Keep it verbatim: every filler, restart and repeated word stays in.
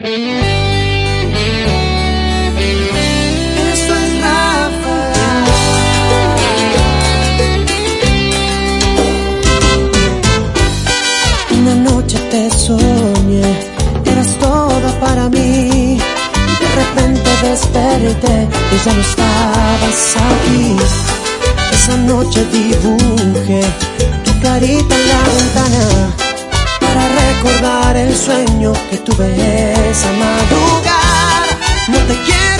Eso es Rafa. Una noche te soñé, eras toda para mí. De repente desperté y ya no estabas aquí. Esa noche dibujé tu carita en la ventana para recordar el sueño que tuve esa madrugada. No te quiero